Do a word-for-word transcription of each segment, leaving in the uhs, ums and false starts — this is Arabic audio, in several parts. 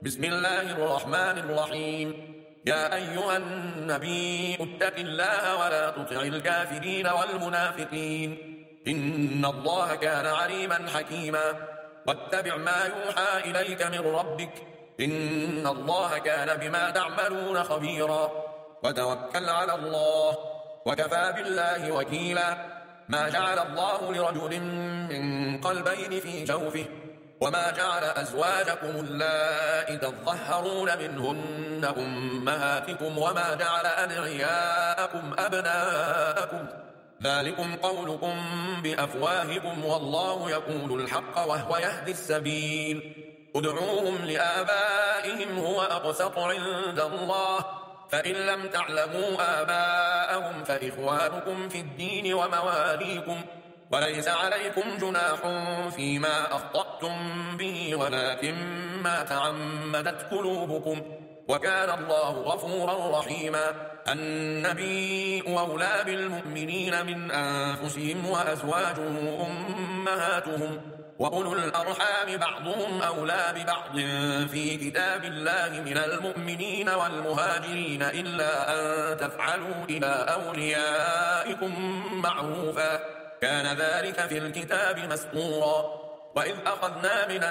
بسم الله الرحمن الرحيم. يا أيها النبي اتق الله ولا تطع الكافرين والمنافقين، إن الله كان عليما حكيما. واتبع ما يوحى إليك من ربك، إن الله كان بما تعملون خبيرا. وتوكل على الله وكفى بالله وكيلا. ما جعل الله لرجل من قلبين في جوفه، وما جعل أزواجكم اللائي تظهرون منهن أمهاتكم، وما جعل أدعياءكم أبناءكم، ذلكم قولكم بأفواهكم، والله يقول الحق وهو يهدي السبيل. ادعوهم لآبائهم هو أقسط عند الله، فإن لم تعلموا آباءهم فإخوانكم في الدين ومواليكم، وليس عليكم جناح فيما أخطأتم به ولكن ما تعمدت قلوبكم، وكان الله غفورا رحيما. النبي أولى بالمؤمنين من أنفسهم وأزواجه أمهاتهم، وأولو الأرحام بعضهم أولى ببعض في كتاب الله من المؤمنين والمهاجرين إلا أن تفعلوا إلى أوليائكم معروفا، كان ذلك في الكتاب مسطورا. وإذ أخذنا من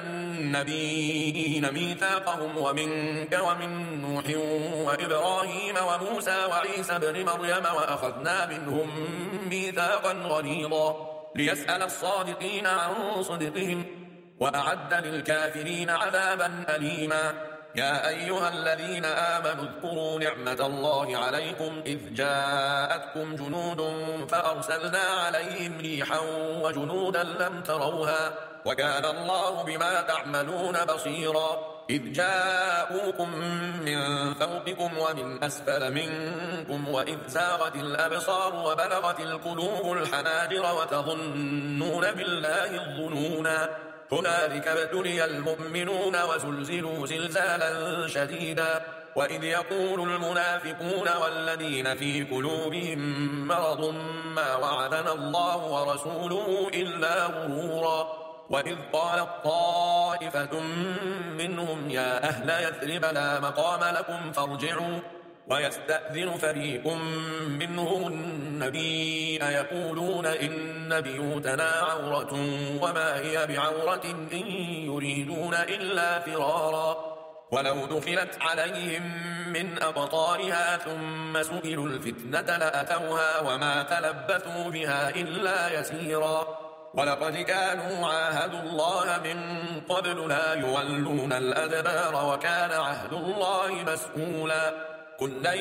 النبيين ميثاقهم ومنك ومن نوح وإبراهيم وموسى وعيسى بن مريم، وأخذنا منهم ميثاقا غليظا ليسأل الصادقين عن صدقهم، وأعد للكافرين عذابا أليما. يا أيها الذين آمنوا اذكروا نعمة الله عليكم إذ جاءتكم جنود فأرسلنا عليهم ريحا وجنودا لم تروها، وكان الله بما تعملون بصيرا. إذ جاءوكم من فوقكم ومن أسفل منكم، وإذ زاغت الأبصار وبلغت القلوب الحناجر وتظنون بالله الظنونا، هنالك ابتلي المؤمنون وزلزلوا زلزالا شديدا. وإذ يقول المنافقون والذين في قلوبهم مرض ما وعدنا الله ورسوله إلا غرورا. وإذ قالت طائفة منهم يا أهل يثرب لا مقام لكم فارجعوا، ويستأذن فريق منهم النبي يقولون إن بيوتنا عورة وما هي بعورة إن يريدون إلا فرارا. ولو دخلت عليهم من أقطارها ثم سئلوا الفتنة لأتوها وما تلبثوا بها إلا يسيرا. ولقد كانوا عاهدوا الله من قبل لا يولون الأدبار، وكان عهد الله مسؤولا. قل لن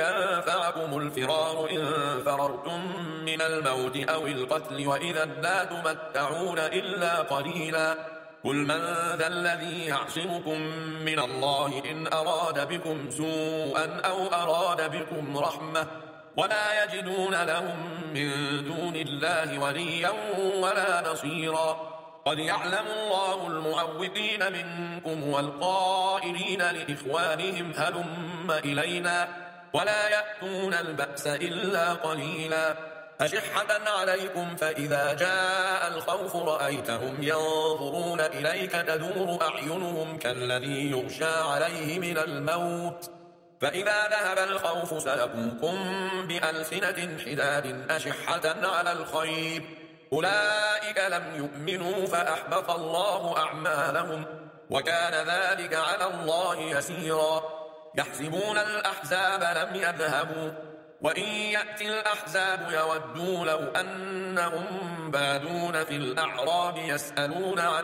ينفعكم الفرار إن فررتم من الموت أو القتل، وإذا لا تمتعون إلا قليلا. قل من ذا الذي يعصمكم من الله إن أراد بكم سوءا أو أراد بكم رحمة، ولا يجدون لهم من دون الله وليا ولا نصيرا. قد يعلم الله المعوقين منكم والقائلين لإخوانهم هلم إلينا، ولا يأتون البأس إلا قليلا. أشحة عليكم فإذا جاء الخوف رأيتهم ينظرون إليك تدور أعينهم كالذي يغشى عليه من الموت، فإذا ذهب الخوف سلكوكم بألسنة حداد أشحة على الخير، أولئك لم يؤمنوا فأحبط الله أعمالهم، وكان ذلك على الله يسيرا. يحسبون الأحزاب لم يذهبوا، وإن يأتي الأحزاب يودوا لو أنهم بادون في الأعراب يسألون عن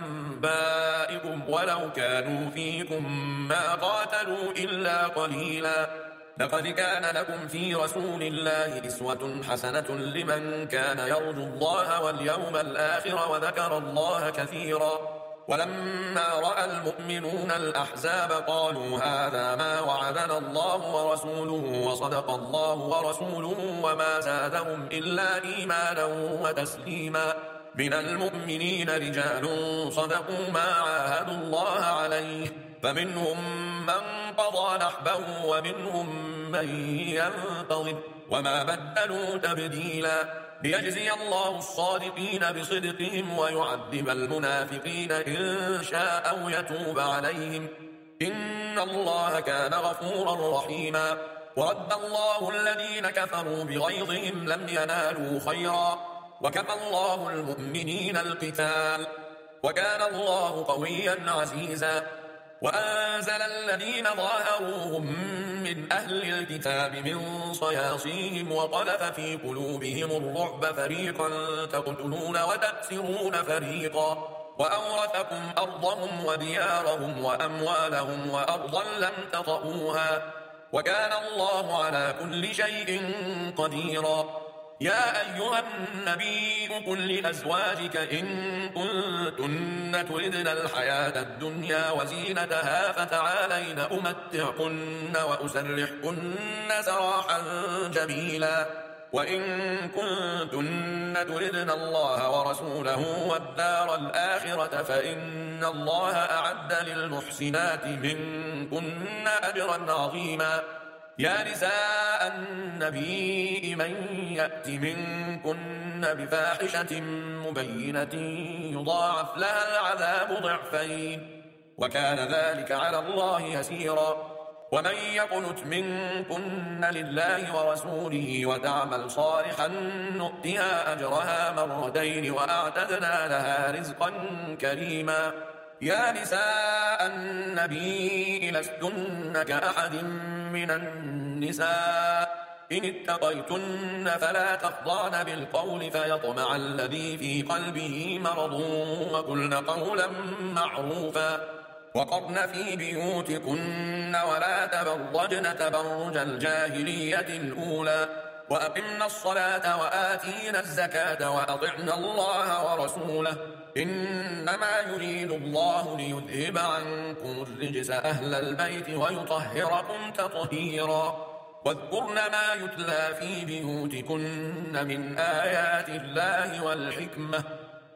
أنبائكم ولو كانوا فيكم ما قاتلوا إلا قليلا. لقد كان لكم في رسول الله أسوة حسنة لمن كان يرجو الله واليوم الآخر وذكر الله كثيرا. ولما رأى المؤمنون الأحزاب قالوا هذا ما وعدنا الله ورسوله وصدق الله ورسوله وما زادهم إلا إيمانا وتسليما. من المؤمنين رجال صدقوا ما عاهدوا الله عليه، فمنهم من قضى نحبه ومنهم من ينتظر وما بدلوا تبديلا. ليجزي الله الصادقين بصدقهم ويعذب المنافقين إن شاء أو يتوب عليهم، إن الله كان غفورا رحيما. ورد الله الذين كفروا بغيظهم لم ينالوا خيرا وكفى الله المؤمنين القتال وكان الله قويا عزيزا. وأنزل الذين ظاهروهم من أهل الكتاب من صياصيهم وقذف في قلوبهم الرعب فريقا تقتلون وتأسرون فريقا وأورثكم أرضهم وديارهم وأموالهم وأرضا لم تطئوها وكان الله على كل شيء قديرا. يا أيها النبي قل لأزواجك إن كنتن تردن الحياة الدنيا وزينتها فتعالين أمتعكن وأسرحكن سراحا جميلا. وإن كنتن تردن الله ورسوله والدار الآخرة فإن الله أعد للمحسنات منكن أجرا عظيما. يا نساء النبي من يأت منكن بفاحشة مبينة يضاعف لها العذاب ضعفين وكان ذلك على الله يسيرا. ومن يقنت منكن لله ورسوله وتعمل صالحا نؤتها أجرها مرتين وأعتدنا لها رزقا كريما. يا نساء النبي لستن كأحد من النساء إن اتقيتن فلا تخضعن بالقول فيطمع الذي في قلبه مرض وقلن قولا معروفا. وقرن في بيوتكن ولا تبرجن تبرج الجاهلية الأولى وأقمنا الصلاة وآتينا الزكاة وأطعنا الله ورسوله إنما يريد الله ليذهب عنكم الرجس أهل البيت ويطهركم تطهيرا. واذكرن ما يتلى في بيوتكن من آيات الله والحكمة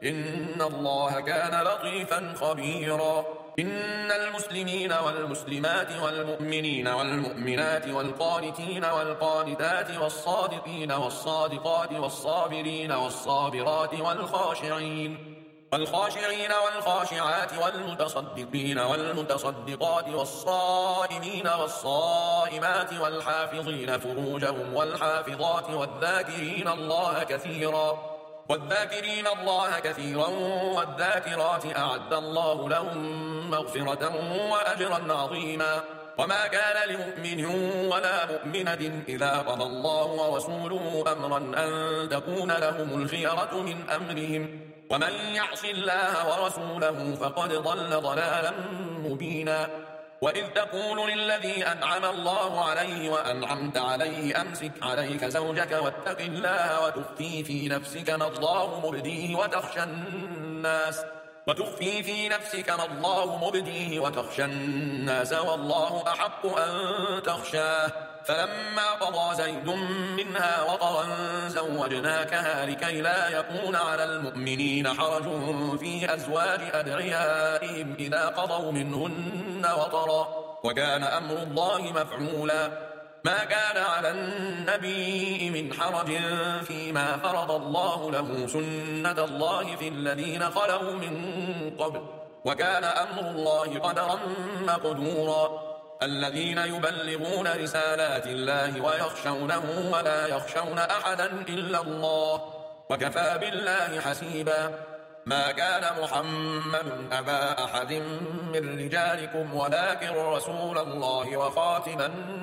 إن الله كان لطيفا خبيرا. إن المسلمين والمسلمات والمؤمنين والمؤمنات والقانتين والقانتات والصادقين والصادقات والصابرين والصابرات والخاشعين والخاشعين والخاشعات والمتصدقين والمتصدقات والصائمين والصائمات والحافظين فروجهم والحافظات والذاكرين الله كثيرا والذاكرين الله كثيرا والذاكرات أعد الله لهم مغفرة وأجرا عظيما. وما كان لمؤمن ولا مؤمنة إذا قضى الله ورسوله أمرا أن تكون لهم الخيرة من أمرهم ومن يعص الله ورسوله فقد ضل ضلالا مبينا. وإذ تقول للذي أنعم الله عليه وأنعمت عليه أمسك عليك زوجك واتق الله وتخفي في نفسك ما الله مبديه وتخشى الناس وتخفي في نفسك ما الله مبديه وتخشى الناس والله أحق أن تخشاه. فلما قضى زيد منها وطرا زوجناكها لكي لا يكون على المؤمنين حرج في أزواج أدعيائهم إذا قضوا منهن وطرا وكان أمر الله مفعولا. ما كان على النبي من حرج فيما فرض الله له سنة الله في الذين خلوا من قبل وكان أمر الله قدرا مقدورا. الذين يبلغون رسالات الله ويخشونه ولا يخشون أحدا إلا الله وكفى بالله حسيبا. ما كان محمد أبا أحد من رجالكم ولكن رسول الله وخاتم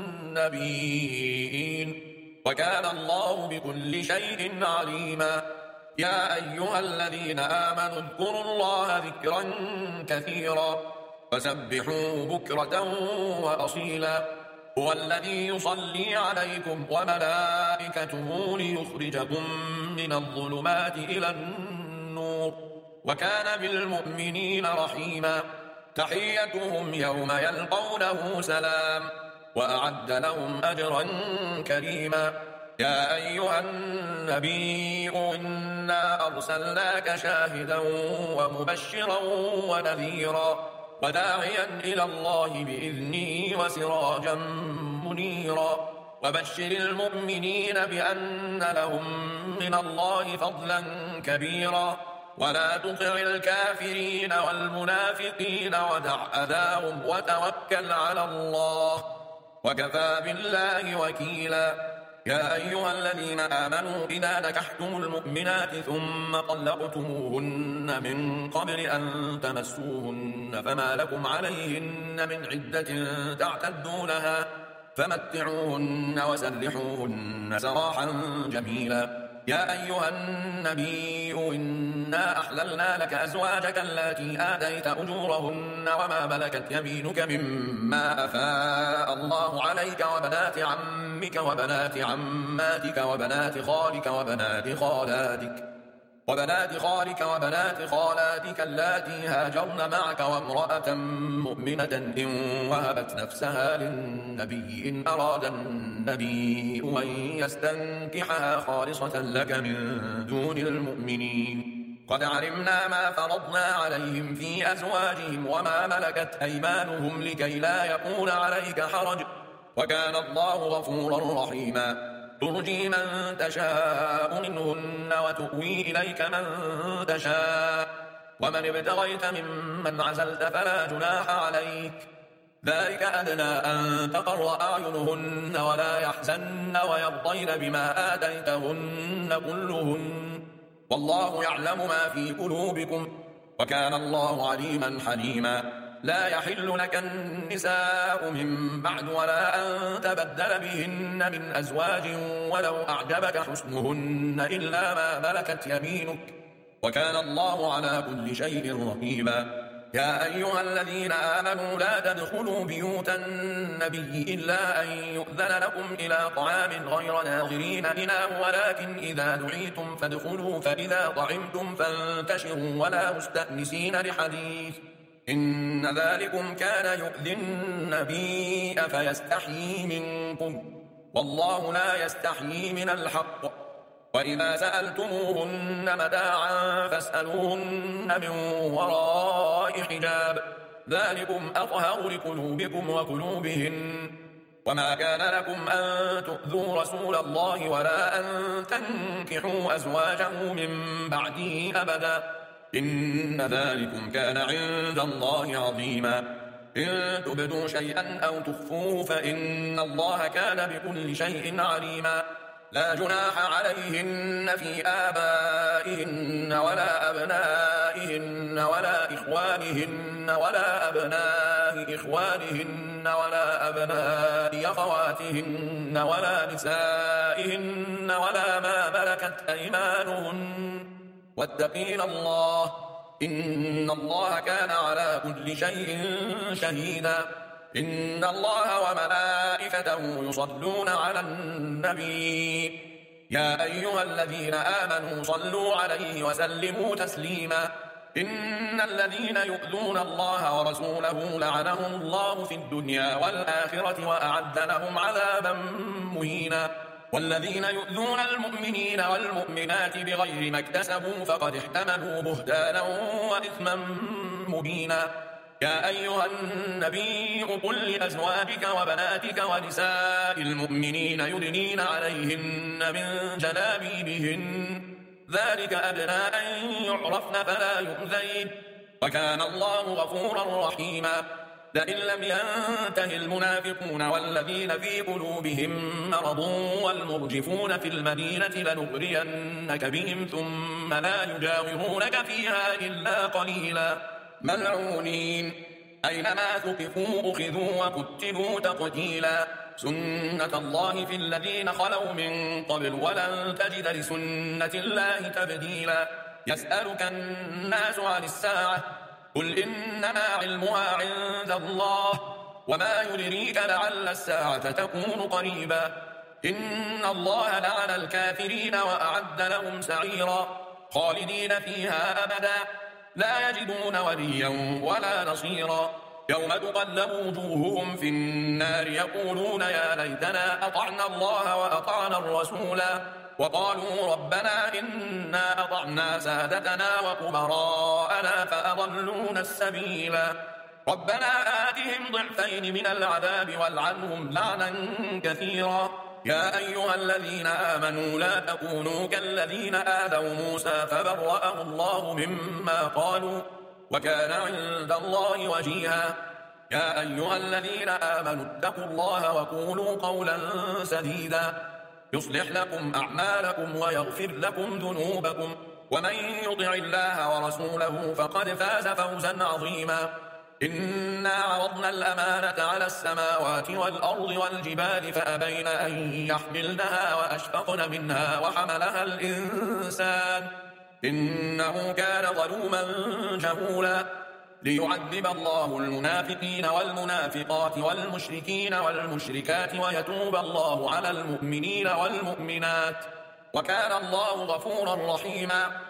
النبيين وكان الله بكل شيء عليما. يا أيها الذين آمنوا اذكروا الله ذكرا كثيرا وسبحوا بكرة وأصيلا. هو الذي يصلي عليكم وملائكته ليخرجكم من الظلمات إلى النور وكان بالمؤمنين رحيما. تحيتهم يوم يلقونه سلام وأعد لهم أجرا كريما. يا أيها النبي إنا أرسلناك شاهدا ومبشرا ونذيرا وداعيا إلى الله بإذنه وسراجا منيرا. وبشر المؤمنين بأن لهم من الله فضلا كبيرا. ولا تطع الكافرين والمنافقين ودع أذاهم وتوكل على الله وكفى بالله وكيلا. يا أيها الذين آمنوا إذا نكحتم المؤمنات ثم طلقتموهن من قبل أن تمسوهن فما لكم عليهن من عدة تعتدونها فمتعوهن وسرحوهن سراحا جميلا. يا أيها النبي إنا أحللنا لك أزواجك التي آتيت أجورهن وما ملكت يمينك مما أفاء الله عليك وبنات عمك وبنات عماتك وبنات خالك وبنات خالاتك وبنات خالك وبنات خالاتك اللاتي هاجرن معك وامرأة مؤمنة إن وهبت نفسها للنبي إن أراد النبي أن يستنكحها خالصة لك من دون المؤمنين. قد علمنا ما فرضنا عليهم في أزواجهم وما ملكت أيمانهم لكي لا يكون عليك حرج وكان الله غفورا رحيما. ترجي من تشاء منهن وتؤوي إليك من تشاء ومن ابتغيت ممن عزلت فلا جناح عليك ذلك أدنى أن تقر أعينهن ولا يحزن ويرضين بما آتيتهن كلهن والله يعلم ما في قلوبكم وكان الله عليما حليما. لا يحل لك النساء من بعد ولا أن تبدل بهن من أزواج ولو أعجبك حسنهن إلا ما ملكت يمينك وكان الله على كل شيء رقيبا. يا أيها الذين آمنوا لا تدخلوا بيوت النبي إلا أن يؤذن لكم إلى طعام غير ناظرين إناه ولكن إذا دعيتم فادخلوا فإذا طعمتم فانتشروا ولا مستأنسين لحديث إن ذلكم كان يؤذي النبي فيستحيي منكم والله لا يستحيي من الحق. وإذا سألتموهن متاعا فاسألوهن من وراء حجاب ذلكم أطهر لقلوبكم وقلوبهن وما كان لكم أن تؤذوا رسول الله ولا أن تنكحوا أزواجه من بعده أبدا إن ذلكم كان عند الله عظيما. إن تبدوا شيئا أو تخفوه فإن الله كان بكل شيء عليما. لا جناح عليهن في آبائهن ولا أبنائهن ولا إخوانهن ولا أبناء إخوانهن ولا أبناء أخواتهن ولا نسائهن ولا ما ملكت أيمانهن واتقين الله إن الله كان على كل شيء شهيدا. إن الله وملائكته يصلون على النبي يا أيها الذين آمنوا صلوا عليه وسلموا تسليما. إن الذين يؤذون الله ورسوله لعنهم الله في الدنيا والآخرة وأعد لهم عذابا مهينا. والذين يؤذون المؤمنين والمؤمنات بغير ما اكتسبوا فقد احتملوا بهتانا وإثما مبينا. يا أيها النبي قل لأزواجك وبناتك ونساء المؤمنين يدنين عليهن من جلابيبهن ذلك أدنى أن يعرفن فلا يؤذين وكان الله غفورا رحيما. لئن لم ينته المنافقون والذين في قلوبهم مرض والمرجفون في المدينة لنغرينك بهم ثم لا يجاورونك فيها إلا قليلا ملعونين أينما ثقفوا أخذوا وقتلوا تقتيلا. سنة الله في الذين خلوا من قبل ولن تجد لسنة الله تبديلا. يسألك الناس عن الساعة قل إنما علمها عند الله وما يدريك لعل الساعة تكون قريبا. إن الله لعن الكافرين وأعد لهم سعيرا خالدين فيها أبدا لا يجدون وليا ولا نصيرا. يوم تقلب وجوههم في النار يقولون يا ليتنا أطعنا الله وأطعنا الرسولا وقالوا ربنا إنا أطعنا سادتنا وكبراءنا فأضلونا السبيلا. ربنا آتهم ضعفين من العذاب والعنهم لعنا كثيرا. يا أيها الذين آمنوا لا تكونوا كالذين آذوا موسى فبرأه الله مما قالوا وكان عند الله وجيها. يا أيها الذين آمنوا اتقوا الله وقولوا قولا سديدا يصلح لكم أعمالكم ويغفر لكم ذنوبكم ومن يطع الله ورسوله فقد فاز فوزا عظيما. إنا عرضنا الأمانة على السماوات والأرض والجبال فأبين أن يحملنها وأشفقن منها وحملها الإنسان إنه كان ظلوما جهولا. ليعذب الله المنافقين والمنافقات والمشركين والمشركات ويتوب الله على المؤمنين والمؤمنات وكان الله غفورا رحيما.